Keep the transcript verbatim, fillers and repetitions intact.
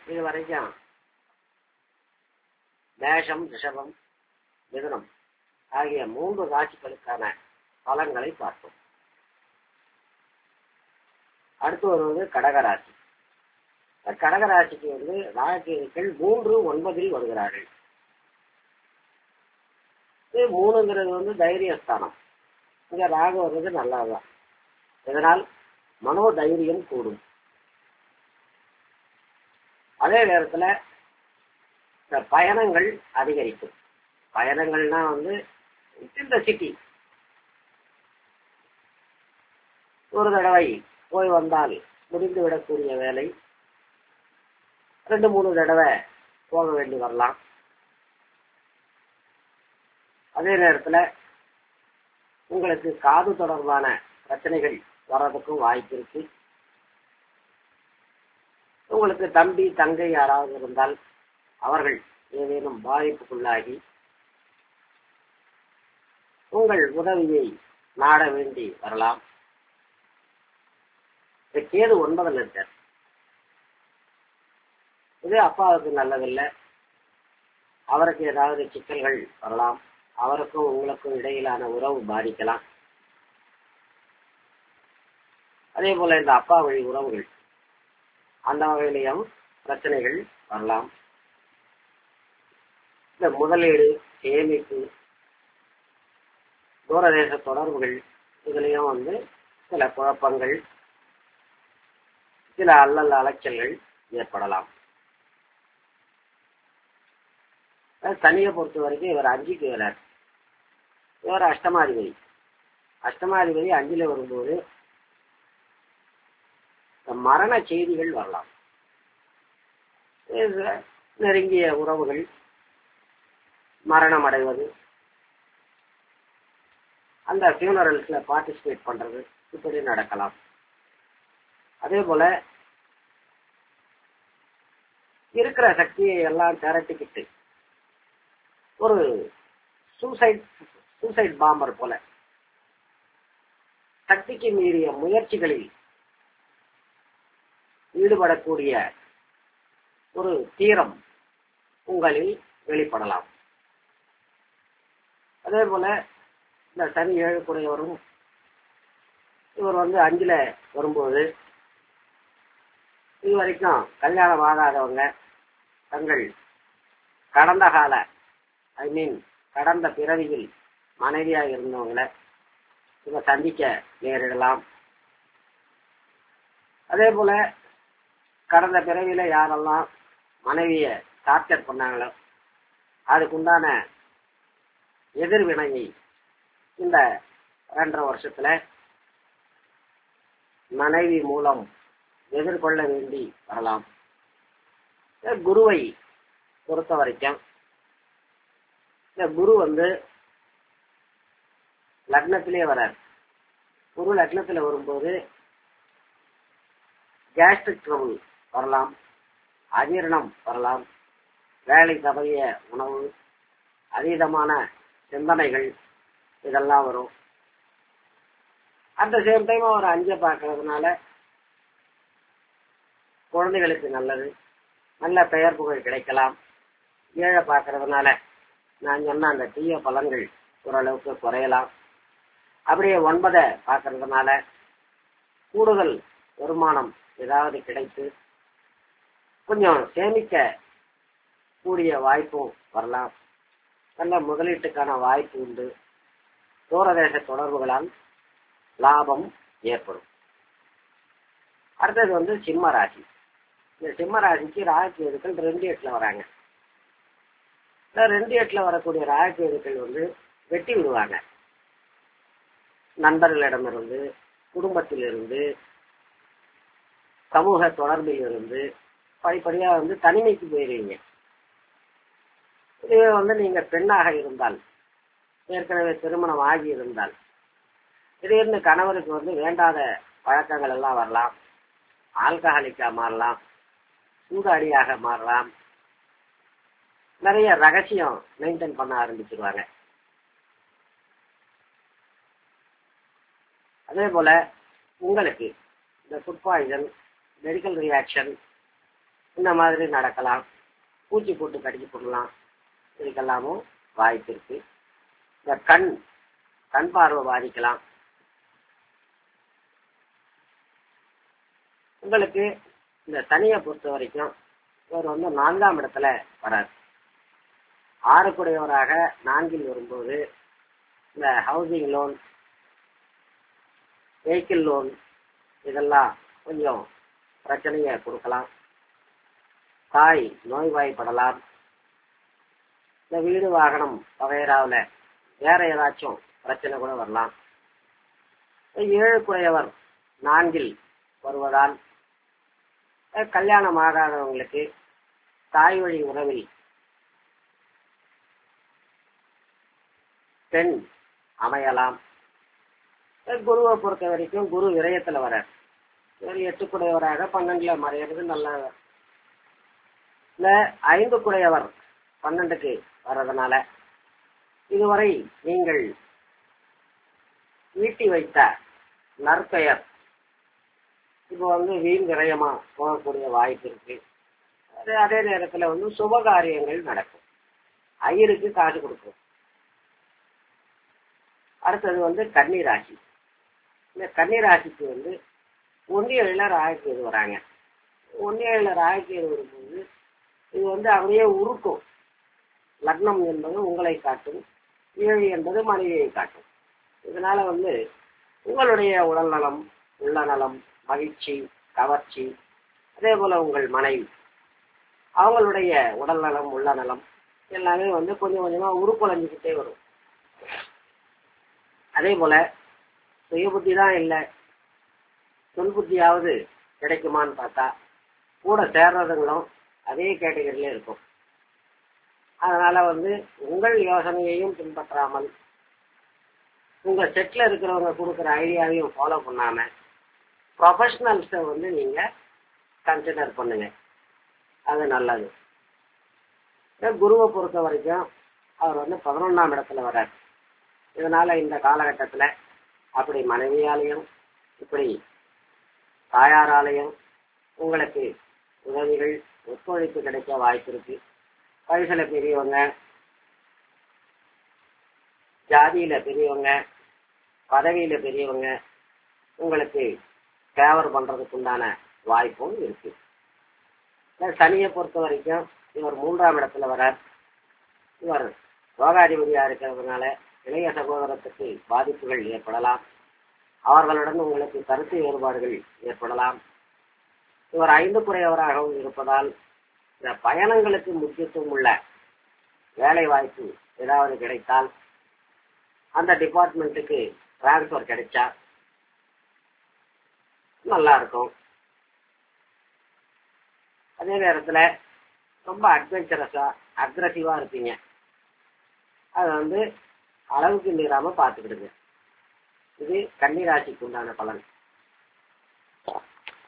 இது வரைக்கும் மேஷம், ரிஷபம், மிதுனம் ஆகிய மூன்று ராசிகளுக்கான பலன்களை பார்த்தோம். அடுத்து வருவது கடகராசி. கடகராசிக்கு வந்து ராசிகள் மூன்று ஒன்பதில் வருகிறார்கள். இது மூணுங்கிறது வந்து தைரியஸ்தானம். இங்க ராகு வர்றது நல்லாதான். இதனால் மனோ தைரியம் கூடும். அதே நேரத்துல இந்த பயணங்கள் அதிகரிக்கும். பயணங்கள்னா வந்து இந்த சிட்டி ஒரு தடவை போய் வந்தால் முடிந்து விடக்கூடிய வேலை ரெண்டு மூணு தடவை போக வேண்டி வரலாம். அதே நேரத்தில் உங்களுக்கு காது தொடர்பான பிரச்சனைகள் வர்றதுக்கும் வாய்ப்பு இருக்கு. உங்களுக்கு தம்பி தங்கை யாராவது இருந்தால் அவர்கள் ஏதேனும் பாதிப்புக்குள்ளாகி உங்கள் உதவியை நாட வேண்டி வரலாம். கேது ஒன்பதில் இருக்கார். இது அப்பாவுக்கு நல்லதில்லை. அவருக்கு ஏதாவது சிக்கல்கள் வரலாம். அவருக்கும் உங்களுக்கும் இடையிலான உறவு பாதிக்கலாம். அதே போல இந்த அப்பா வழி உறவுகள் அந்த வகையிலையும் பிரச்சனைகள் வரலாம். இந்த முதலீடு, சேமிப்பு, தூரதேச தொடர்புகள் இதுலயும் வந்து சில குழப்பங்கள், சில அல்லல் அலைச்சல்கள் ஏற்படலாம். சனியை பொறுத்த வரைக்கும் இவர் அஞ்சுக்கு வரார். இவர் அஷ்டமாதிபதி. அஷ்டமாதிபதி அஞ்சுல வரும்போது மரண செய்திகள் வரலாம். நெருங்கிய உறவுகள் மரணம் அடைவது, அந்த ஃபியூனரல்ஸ்ல பார்ட்டிசிபேட் பண்றது இப்படி நடக்கலாம். அதே போல இருக்கிற சக்தியை எல்லாம் திரட்டிக்கிட்டு ஒரு சூசைட் சூசைட் பாம்பர் போல சக்திக்கு மீறிய முயற்சிகளில் ஈடுபடக்கூடிய ஒரு தீரம் உங்களில் வெளிப்படலாம். அதே போல இந்த சனி ஏழுக்குடையவரும் இவர் வந்து அஞ்சுல வரும்போது இது வரைக்கும் கல்யாணம் ஆகாதவங்க தங்கள் கடந்த கால ஐ மீன் கடந்த பிறவியில் மனைவியாக இருந்தவங்களை இவ சந்திக்க நேரிடலாம். அதே போல கடந்த பிறவியில யாரெல்லாம் மனைவிய டார்ச்சர் பண்ணாங்களோ அதுக்குண்டான எதிர்வினையை இந்த ரெண்டரை வருஷத்துல மனைவி மூலம் எதிர்கொள்ள வேண்டி வரலாம். குருவை பொறுத்த வரைக்கும் இந்த குரு வந்து லக்னத்திலே வரார். குரு லக்னத்துல வரும்போது கேஸ்ட்ரிக் ட்ரபிள் வரலாம், அஜீரணம் வரலாம், வேலை தவறிய உணவு, அதீதமான சிந்தனைகள் இதெல்லாம் வரும். அட் த சேம் டைம் அவர் அஞ்ச பார்க்கறதுனால குழந்தைகளுக்கு நல்லது, நல்ல பெயர் புகழ் கிடைக்கலாம். ஏழை பார்க்கறதுனால நான் சொன்ன அந்த தீய பலன்கள் ஓரளவுக்கு குறையலாம். அப்படியே ஒன்பதை பார்க்கறதுனால கூடுதல் வருமானம் ஏதாவது கிடைத்து கொஞ்சம் சேமிக்க கூடிய வாய்ப்பும் வரலாம். நல்ல முதலீட்டுக்கான வாய்ப்பு உண்டு. தூரதேச தொடர்புகளால் லாபம் ஏற்படும். அடுத்தது வந்து சிம்ம ராசி. இந்த சிம்ம ராசிக்கு ராஜகேதுக்கள் ரெண்டு எட்டுல வராங்க. இந்த ரெண்டு எட்டுல வரக்கூடிய ராஜகேதுக்கள் வந்து வெட்டி விடுவாங்க. நண்பர்களிடமிருந்து, குடும்பத்திலிருந்து, சமூக தொடர்பில் இருந்து படிப்படியா வந்து தனிமைக்கு போயிருவீங்க. இதுவே வந்து நீங்க பெண்ணாக இருந்தால், ஏற்கனவே திருமணம் ஆகி இருந்தால், திடீர்னு கணவருக்கு வந்து வேண்டாத பழக்கங்கள் எல்லாம் வரலாம். ஆல்கஹாலிக்கா மாறலாம், சூதாடியாக மாறலாம். நிறைய ரகசியம் மெயின்டைன் பண்ண ஆரம்பிச்சிருவாங்க. அதே போல உங்களுக்கு இந்த ஃபுட் பாய்சன், மெடிக்கல் ரியாக்ஷன் இந்த இந்த மாதிரி நடக்கலாம், பூச்சி போட்டு கடிச்சு போடலாம், இதுக்கெல்லாமும் வாய்ப்பு இருக்கு. இந்த கண் கண் பார்வை பாதிக்கலாம். உங்களுக்கு இந்த சனியை பொறுத்த வரைக்கும் இவர் வந்து நான்காம் இடத்துல வராது. ஆறுக்குடையவராக நான்கில் வரும்போது இந்த ஹவுசிங் லோன், வெஹிக்கிள் லோன் இதெல்லாம் கொஞ்சம் பிரச்சனையை கொடுக்கலாம். தாய் நோய்வாய்ப்படலாம். இந்த வீடு வாகனம் வகைராவில் வேற ஏதாச்சும் பிரச்சனை கூட வரலாம். ஏழுக்குடையவர் நான்கில் வருவதால் கல்யாணம் ஆகாதவங்களுக்கு தாய் வழி உறவில் பெண் அமையலாம். குருவை பொறுத்த வரைக்கும் குரு விரயத்துல வர எட்டுக்குடையவராக பன்னெண்டுல மறையிறது நல்ல. இந்த ஐந்து குடையவர் பன்னெண்டுக்கு வர்றதுனால இதுவரை நீங்கள் ஈட்டி வைத்த நற்பெயர் இப்போ வந்து வீண் விரயமா போகக்கூடிய வாய்ப்பு இருக்கு. அதே நேரத்துல வந்து சுபகாரியங்கள் நடக்கும், ஐயருக்கு காசு கொடுக்கும். அடுத்தது வந்து கன்னி ராசி. இந்த கன்னி ராசிக்கு வந்து ஒன்றியல ராகுகேது வராங்க. ஒன்றியல ராகுகேது வரும்போது இது வந்து அப்படியே உருக்கும். லக்னம் என்பது உங்களை காட்டும், ஏழு என்பது மனைவியை காட்டும். இதனால வந்து உங்களுடைய உடல் நலம், உள்ள நலம், மகிழ்ச்சி, கவர்ச்சி, அதே போல உங்கள் மனைவி அவங்களுடைய உடல் நலம், உள்ள நலம் எல்லாமே வந்து கொஞ்சம் கொஞ்சமா உருக்குலைஞ்சுக்கிட்டே வரும். அதே போல சுய புத்தி தான் இல்லை, சொல் புத்தியாவது கிடைக்குமான்னு பார்த்தா கூட சேர்றதுங்களும் அதே கேட்டகரியில இருக்கும். அதனால வந்து உங்கள் யோசனையையும் பின்பற்றாமல் உங்க செட்ல இருக்கிறவங்க கொடுக்குற ஐடியாவையும் ஃபாலோ பண்ணாம ப்ரொஃபஷனல்ஸை வந்து நீங்க கன்சிடர் பண்ணுங்க, அது நல்லது. குருவை பொறுத்த வரைக்கும் அவர் வந்து பதினொன்னாம் இடத்துல வர்றார். இதனால இந்த காலகட்டத்துல அப்படி மனைவியாலையும் இப்படி தாயாராலையும் உங்களுக்கு உதவிகள், ஒத்துழைப்பு கிடைக்க வாய்ப்பு இருக்கு. வயசுல பெரியவங்க, ஜாதியில பெரியவங்க, பதவியில பெரியவங்க உங்களுக்கு ஃபேவர் பண்றதுக்கு உண்டான வாய்ப்பும் இருக்கு. சனியை பொறுத்த வரைக்கும் இவர் மூன்றாம் இடத்துல வரார். இவர் ரோகாதிபதியா இருக்கிறதுனால இளைய சகோதரத்துக்கு பாதிப்புகள் ஏற்படலாம். அவர்களுடன் உங்களுக்கு கருத்து வேறுபாடுகள் ஏற்படலாம். இவர் ஐந்து குறையவராகவும் இருப்பதால் இந்த பயணங்களுக்கு முக்கியத்துவம் உள்ள வேலை வாய்ப்பு ஏதாவது கிடைத்தால் அந்த டிபார்ட்மெண்ட்டுக்கு டிரான்ஸ்பர் கிடைச்சா நல்லா இருக்கும். அதே நேரத்துல ரொம்ப அட்வென்ச்சரஸா அக்ரஸிவா இருப்பீங்க, அதை வந்து அளவுக்கு மீறாம பார்த்துக்கிடுங்க. இது கன்னி ராசிக்கு உண்டான பலன்.